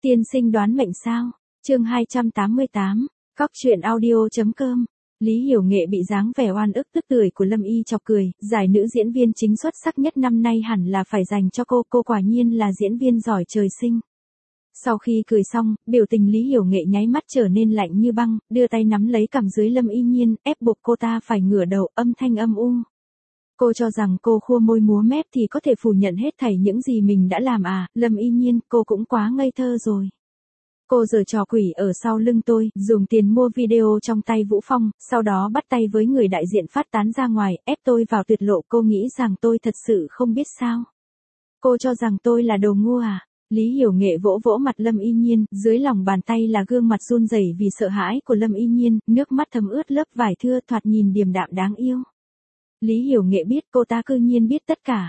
Tiên sinh đoán mệnh sao? Chương 288, Cóc truyện audio.com. Lý Hiểu Nghệ bị dáng vẻ oan ức tức tưởi của Lâm Y chọc cười, giải nữ diễn viên chính xuất sắc nhất năm nay hẳn là phải dành cho cô quả nhiên là diễn viên giỏi trời sinh. Sau khi cười xong, biểu tình Lý Hiểu Nghệ nháy mắt trở nên lạnh như băng, đưa tay nắm lấy cằm dưới Lâm Y Nhiên, ép buộc cô ta phải ngửa đầu, âm thanh âm u. Cô cho rằng cô khua môi múa mép thì có thể phủ nhận hết thảy những gì mình đã làm à, Lâm Y Nhiên, cô cũng quá ngây thơ rồi. Cô giở trò quỷ ở sau lưng tôi, dùng tiền mua video trong tay Vũ Phong, sau đó bắt tay với người đại diện phát tán ra ngoài, ép tôi vào tuyệt lộ. Cô nghĩ rằng tôi thật sự không biết sao? Cô cho rằng tôi là đồ ngu à? Lý Hiểu Nghệ vỗ vỗ mặt Lâm Y Nhiên, dưới lòng bàn tay là gương mặt run rẩy vì sợ hãi của Lâm Y Nhiên, nước mắt thấm ướt lớp vải thưa, thoạt nhìn điềm đạm đáng yêu. Lý Hiểu Nghệ biết cô ta cư nhiên biết tất cả.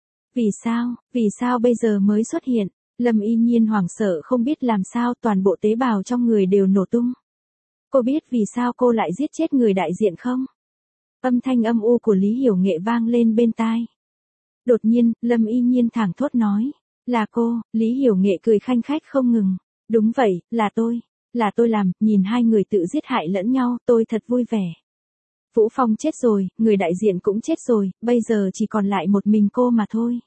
Vì sao bây giờ mới xuất hiện? Lâm Y Nhiên hoảng sợ không biết làm sao, toàn bộ tế bào trong người đều nổ tung. Cô biết vì sao cô lại giết chết người đại diện không? Âm thanh âm u của Lý Hiểu Nghệ vang lên bên tai. Đột nhiên, Lâm Y Nhiên thảng thốt nói. Là cô, Lý Hiểu Nghệ cười khanh khách không ngừng. Đúng vậy, là tôi làm, nhìn hai người tự giết hại lẫn nhau, tôi thật vui vẻ. Vũ Phong chết rồi, người đại diện cũng chết rồi, bây giờ chỉ còn lại một mình cô mà thôi.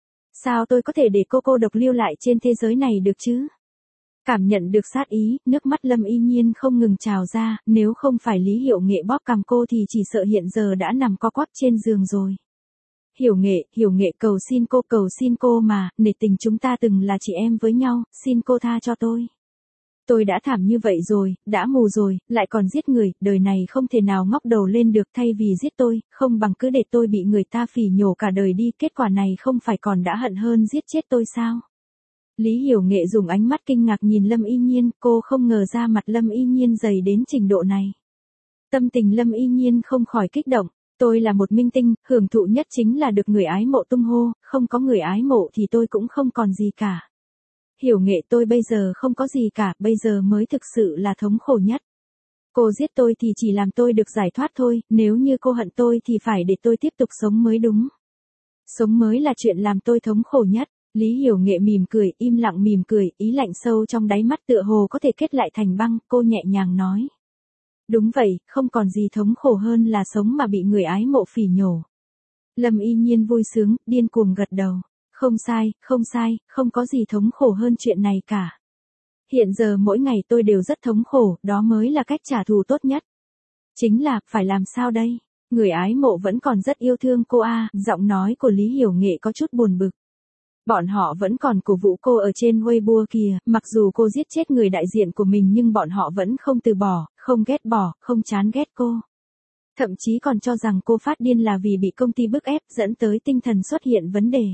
Sao tôi có thể để cô độc lưu lại trên thế giới này được chứ? Cảm nhận được sát ý, nước mắt Lâm Y Nhiên không ngừng trào ra, nếu không phải Lý Hiểu Nghệ bóp cằm cô thì chỉ sợ hiện giờ đã nằm co quắp trên giường rồi. Hiểu Nghệ cầu xin cô mà, nể tình chúng ta từng là chị em với nhau, xin cô tha cho tôi. Tôi đã thảm như vậy rồi, đã mù rồi, lại còn giết người, đời này không thể nào ngóc đầu lên được, thay vì giết tôi, không bằng cứ để tôi bị người ta phỉ nhổ cả đời đi, kết quả này không phải còn đã hận hơn giết chết tôi sao? Lý Hiểu Nghệ dùng ánh mắt kinh ngạc nhìn Lâm Y Nhiên, cô không ngờ ra mặt Lâm Y Nhiên dày đến trình độ này. Tâm tình Lâm Y Nhiên không khỏi kích động, tôi là một minh tinh, hưởng thụ nhất chính là được người ái mộ tung hô, không có người ái mộ thì tôi cũng không còn gì cả. Hiểu Nghệ, tôi bây giờ không có gì cả, bây giờ mới thực sự là thống khổ nhất. Cô giết tôi thì chỉ làm tôi được giải thoát thôi, nếu như cô hận tôi thì phải để tôi tiếp tục sống mới đúng. Sống mới là chuyện làm tôi thống khổ nhất. Lý Hiểu Nghệ mỉm cười, im lặng mỉm cười, ý lạnh sâu trong đáy mắt tựa hồ có thể kết lại thành băng, cô nhẹ nhàng nói. Đúng vậy, không còn gì thống khổ hơn là sống mà bị người ái mộ phỉ nhổ. Lâm Y Nhiên vui sướng, điên cuồng gật đầu. Không sai, không có gì thống khổ hơn chuyện này cả. Hiện giờ mỗi ngày tôi đều rất thống khổ, đó mới là cách trả thù tốt nhất. Chính là, phải làm sao đây? Người ái mộ vẫn còn rất yêu thương cô a, giọng nói của Lý Hiểu Nghệ có chút buồn bực. Bọn họ vẫn còn cổ vũ cô ở trên Weibo kìa, mặc dù cô giết chết người đại diện của mình nhưng bọn họ vẫn không từ bỏ, không ghét bỏ, không chán ghét cô. Thậm chí còn cho rằng cô phát điên là vì bị công ty bức ép dẫn tới tinh thần xuất hiện vấn đề.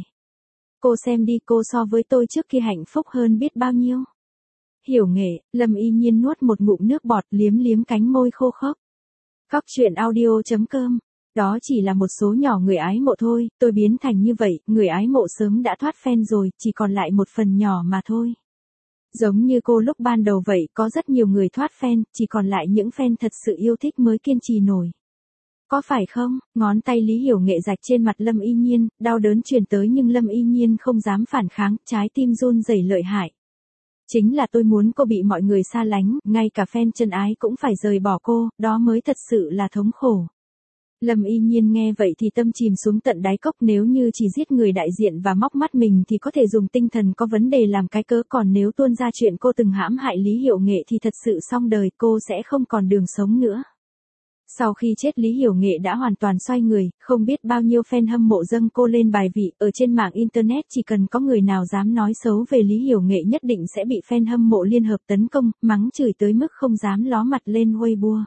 Cô xem đi, cô so với tôi trước kia hạnh phúc hơn biết bao nhiêu. Hiểu Nghệ, Lâm Y Nhiên nuốt một ngụm nước bọt, liếm cánh môi khô khốc. Cóc truyện audio.com. Đó chỉ là một số nhỏ người ái mộ thôi, tôi biến thành như vậy, người ái mộ sớm đã thoát fan rồi, chỉ còn lại một phần nhỏ mà thôi. Giống như cô lúc ban đầu vậy, có rất nhiều người thoát fan, chỉ còn lại những fan thật sự yêu thích mới kiên trì nổi. Có phải không? Ngón tay Lý Hiểu Nghệ rạch trên mặt Lâm Y Nhiên, đau đớn truyền tới nhưng Lâm Y Nhiên không dám phản kháng, trái tim run rẩy lợi hại. Chính là tôi muốn cô bị mọi người xa lánh, ngay cả fan chân ái cũng phải rời bỏ cô, đó mới thật sự là thống khổ. Lâm Y Nhiên nghe vậy thì tâm chìm xuống tận đáy cốc, nếu như chỉ giết người đại diện và móc mắt mình thì có thể dùng tinh thần có vấn đề làm cái cớ, còn nếu tuôn ra chuyện cô từng hãm hại Lý Hiểu Nghệ thì thật sự xong đời, cô sẽ không còn đường sống nữa. Sau khi chết Lý Hiểu Nghệ đã hoàn toàn xoay người, không biết bao nhiêu fan hâm mộ dâng cô lên bài vị, ở trên mạng internet chỉ cần có người nào dám nói xấu về Lý Hiểu Nghệ nhất định sẽ bị fan hâm mộ liên hợp tấn công, mắng chửi tới mức không dám ló mặt lên Weibo.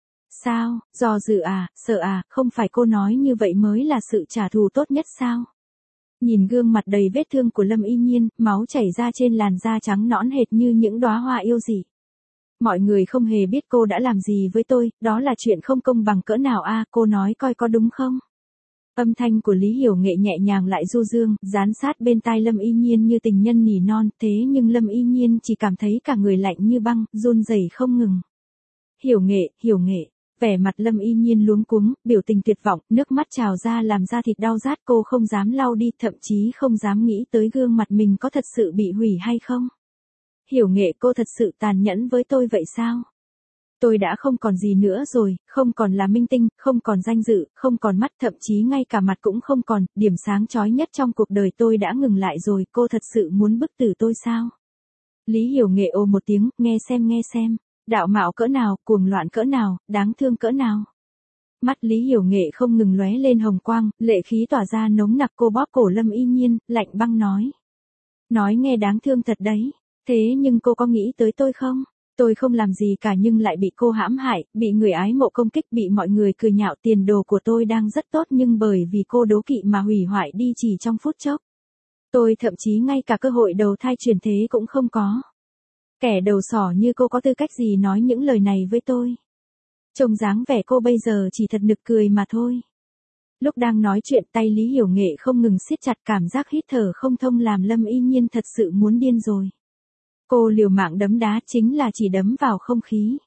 Sao, do dự à, sợ à, không phải cô nói như vậy mới là sự trả thù tốt nhất sao? Nhìn gương mặt đầy vết thương của Lâm Y Nhiên, máu chảy ra trên làn da trắng nõn hệt như những đóa hoa yêu dị. Mọi người không hề biết cô đã làm gì với tôi, đó là chuyện không công bằng cỡ nào a, cô nói coi có đúng không? Âm thanh của Lý Hiểu Nghệ nhẹ nhàng lại du dương, dán sát bên tai Lâm Y Nhiên như tình nhân nỉ non, thế nhưng Lâm Y Nhiên chỉ cảm thấy cả người lạnh như băng, run rẩy không ngừng. Hiểu Nghệ, vẻ mặt Lâm Y Nhiên luống cuống, biểu tình tuyệt vọng, nước mắt trào ra làm da thịt đau rát, cô không dám lau đi, thậm chí không dám nghĩ tới gương mặt mình có thật sự bị hủy hay không. Hiểu Nghệ, cô thật sự tàn nhẫn với tôi vậy sao? Tôi đã không còn gì nữa rồi, không còn là minh tinh, không còn danh dự, không còn mắt, thậm chí ngay cả mặt cũng không còn, điểm sáng chói nhất trong cuộc đời tôi đã ngừng lại rồi, cô thật sự muốn bức tử tôi sao? Lý Hiểu Nghệ ồ một tiếng, nghe xem, đạo mạo cỡ nào, cuồng loạn cỡ nào, đáng thương cỡ nào. Mắt Lý Hiểu Nghệ không ngừng lóe lên hồng quang, lệ khí tỏa ra nồng nặc, cô bóp cổ Lâm Y Nhiên, lạnh băng nói. Nói nghe đáng thương thật đấy, thế nhưng cô có nghĩ tới tôi không? Tôi không làm gì cả nhưng lại bị cô hãm hại, bị người ái mộ công kích, bị mọi người cười nhạo, tiền đồ của tôi đang rất tốt nhưng bởi vì cô đố kỵ mà hủy hoại đi chỉ trong phút chốc. Tôi thậm chí ngay cả cơ hội đầu thai chuyển thế cũng không có. Kẻ đầu sỏ như cô có tư cách gì nói những lời này với tôi? Trông dáng vẻ cô bây giờ chỉ thật nực cười mà thôi. Lúc đang nói chuyện tay Lý Hiểu Nghệ không ngừng siết chặt, cảm giác hít thở không thông làm Lâm Y Nhiên thật sự muốn điên rồi. Cô liều mạng đấm đá chính là chỉ đấm vào không khí.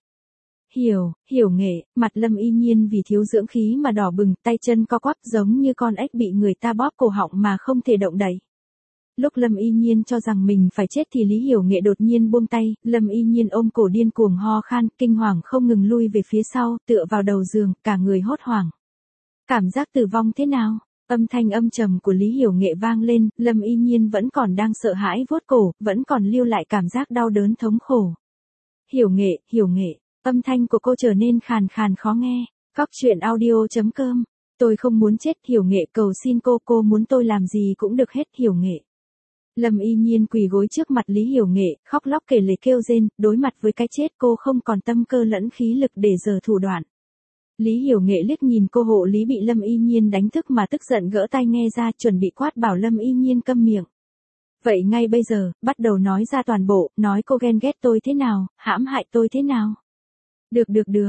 Hiểu Nghệ, mặt Lâm Y Nhiên vì thiếu dưỡng khí mà đỏ bừng, tay chân co quắp giống như con ếch bị người ta bóp cổ họng mà không thể động đậy. Lúc Lâm Y Nhiên cho rằng mình phải chết thì Lý Hiểu Nghệ đột nhiên buông tay, Lâm Y Nhiên ôm cổ điên cuồng ho khan, kinh hoàng không ngừng lui về phía sau, tựa vào đầu giường, cả người hốt hoảng. Cảm giác tử vong thế nào? Âm thanh âm trầm của Lý Hiểu Nghệ vang lên, Lâm Y Nhiên vẫn còn đang sợ hãi vuốt cổ, vẫn còn lưu lại cảm giác đau đớn thống khổ. Hiểu Nghệ, âm thanh của cô trở nên khàn khàn khó nghe. Cóc truyện audio.com. Tôi không muốn chết. Hiểu Nghệ cầu xin cô muốn tôi làm gì cũng được hết. Hiểu Nghệ. Lâm Y Nhiên quỳ gối trước mặt Lý Hiểu Nghệ, khóc lóc kể lể kêu rên, đối mặt với cái chết cô không còn tâm cơ lẫn khí lực để giở thủ đoạn. Lý Hiểu Nghệ liếc nhìn cô hộ lý bị Lâm Y Nhiên đánh thức mà tức giận gỡ tai nghe ra, chuẩn bị quát bảo Lâm Y Nhiên câm miệng. Vậy ngay bây giờ, bắt đầu nói ra toàn bộ, nói cô ghen ghét tôi thế nào, hãm hại tôi thế nào. Được,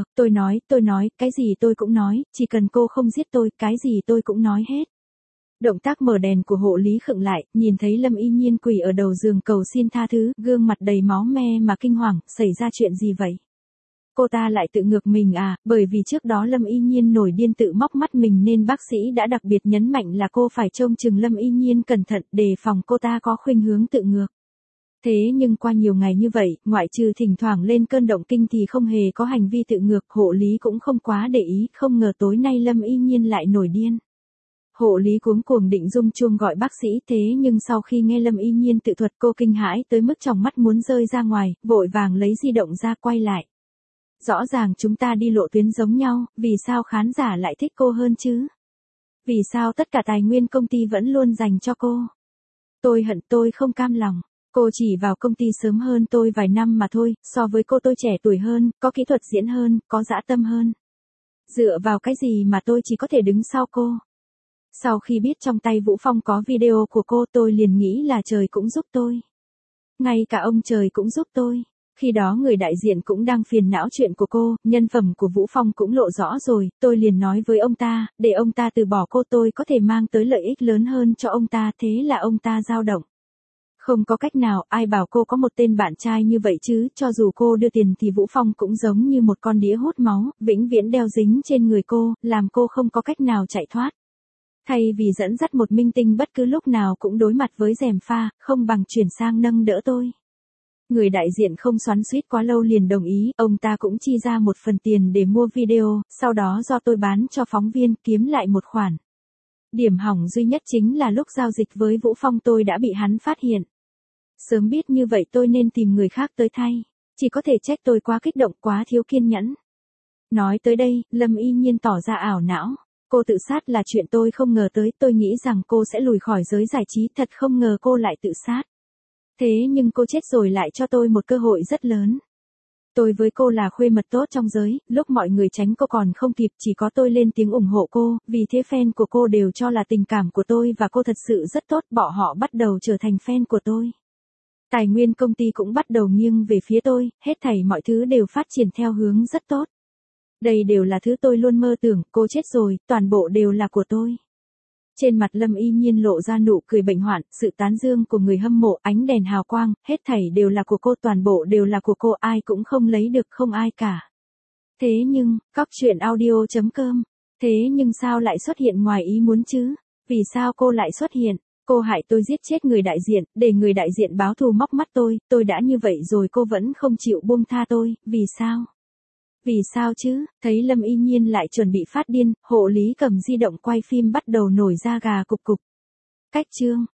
tôi nói, cái gì tôi cũng nói, chỉ cần cô không giết tôi, cái gì tôi cũng nói hết. Động tác mở đèn của hộ lý khựng lại, nhìn thấy Lâm Y Nhiên quỳ ở đầu giường cầu xin tha thứ, gương mặt đầy máu me mà kinh hoàng, xảy ra chuyện gì vậy? Cô ta lại tự ngược mình à, bởi vì trước đó Lâm Y Nhiên nổi điên tự móc mắt mình nên bác sĩ đã đặc biệt nhấn mạnh là cô phải trông chừng Lâm Y Nhiên cẩn thận, đề phòng cô ta có khuynh hướng tự ngược. Thế nhưng qua nhiều ngày như vậy, ngoại trừ thỉnh thoảng lên cơn động kinh thì không hề có hành vi tự ngược, hộ lý cũng không quá để ý, không ngờ tối nay Lâm Y Nhiên lại nổi điên. Hộ lý cuống cuồng định rung chuông gọi bác sĩ, thế nhưng sau khi nghe Lâm Y Nhiên tự thuật cô kinh hãi tới mức tròng mắt muốn rơi ra ngoài, vội vàng lấy di động ra quay lại. Rõ ràng chúng ta đi lộ tuyến giống nhau, vì sao khán giả lại thích cô hơn chứ? Vì sao tất cả tài nguyên công ty vẫn luôn dành cho cô? Tôi hận, tôi không cam lòng. Cô chỉ vào công ty sớm hơn tôi vài năm mà thôi, so với cô tôi trẻ tuổi hơn, có kỹ thuật diễn hơn, có dã tâm hơn. Dựa vào cái gì mà tôi chỉ có thể đứng sau cô? Sau khi biết trong tay Vũ Phong có video của cô tôi liền nghĩ là trời cũng giúp tôi. Ngay cả ông trời cũng giúp tôi. Khi đó người đại diện cũng đang phiền não chuyện của cô, nhân phẩm của Vũ Phong cũng lộ rõ rồi, tôi liền nói với ông ta, để ông ta từ bỏ cô tôi có thể mang tới lợi ích lớn hơn cho ông ta, thế là ông ta dao động. Không có cách nào, ai bảo cô có một tên bạn trai như vậy chứ, cho dù cô đưa tiền thì Vũ Phong cũng giống như một con đĩa hút máu, vĩnh viễn đeo dính trên người cô, làm cô không có cách nào chạy thoát. Thay vì dẫn dắt một minh tinh bất cứ lúc nào cũng đối mặt với gièm pha, không bằng chuyển sang nâng đỡ tôi. Người đại diện không xoắn xuýt quá lâu liền đồng ý, ông ta cũng chi ra một phần tiền để mua video, sau đó do tôi bán cho phóng viên kiếm lại một khoản. Điểm hỏng duy nhất chính là lúc giao dịch với Vũ Phong tôi đã bị hắn phát hiện. Sớm biết như vậy tôi nên tìm người khác tới thay, chỉ có thể trách tôi quá kích động, quá thiếu kiên nhẫn. Nói tới đây, Lâm Y Nhiên tỏ ra ảo não. Cô tự sát là chuyện tôi không ngờ tới, tôi nghĩ rằng cô sẽ lùi khỏi giới giải trí, thật không ngờ cô lại tự sát. Thế nhưng cô chết rồi lại cho tôi một cơ hội rất lớn. Tôi với cô là khuê mật tốt trong giới, lúc mọi người tránh cô còn không kịp, chỉ có tôi lên tiếng ủng hộ cô, vì thế fan của cô đều cho là tình cảm của tôi và cô thật sự rất tốt, bọn họ bắt đầu trở thành fan của tôi. Tài nguyên công ty cũng bắt đầu nghiêng về phía tôi, hết thảy mọi thứ đều phát triển theo hướng rất tốt. Đây đều là thứ tôi luôn mơ tưởng, cô chết rồi, toàn bộ đều là của tôi. Trên mặt Lâm Y Nhiên lộ ra nụ cười bệnh hoạn, sự tán dương của người hâm mộ, ánh đèn hào quang, hết thảy đều là của cô, toàn bộ đều là của cô, ai cũng không lấy được, không ai cả. Thế nhưng, cóc truyện audio.com, thế nhưng sao lại xuất hiện ngoài ý muốn chứ? Vì sao cô lại xuất hiện? Cô hại tôi giết chết người đại diện, để người đại diện báo thù móc mắt tôi đã như vậy rồi cô vẫn không chịu buông tha tôi, vì sao? Vì sao chứ? Thấy Lâm Y Nhiên lại chuẩn bị phát điên, hộ lý cầm di động quay phim bắt đầu nổi da gà cục cục. Cách chương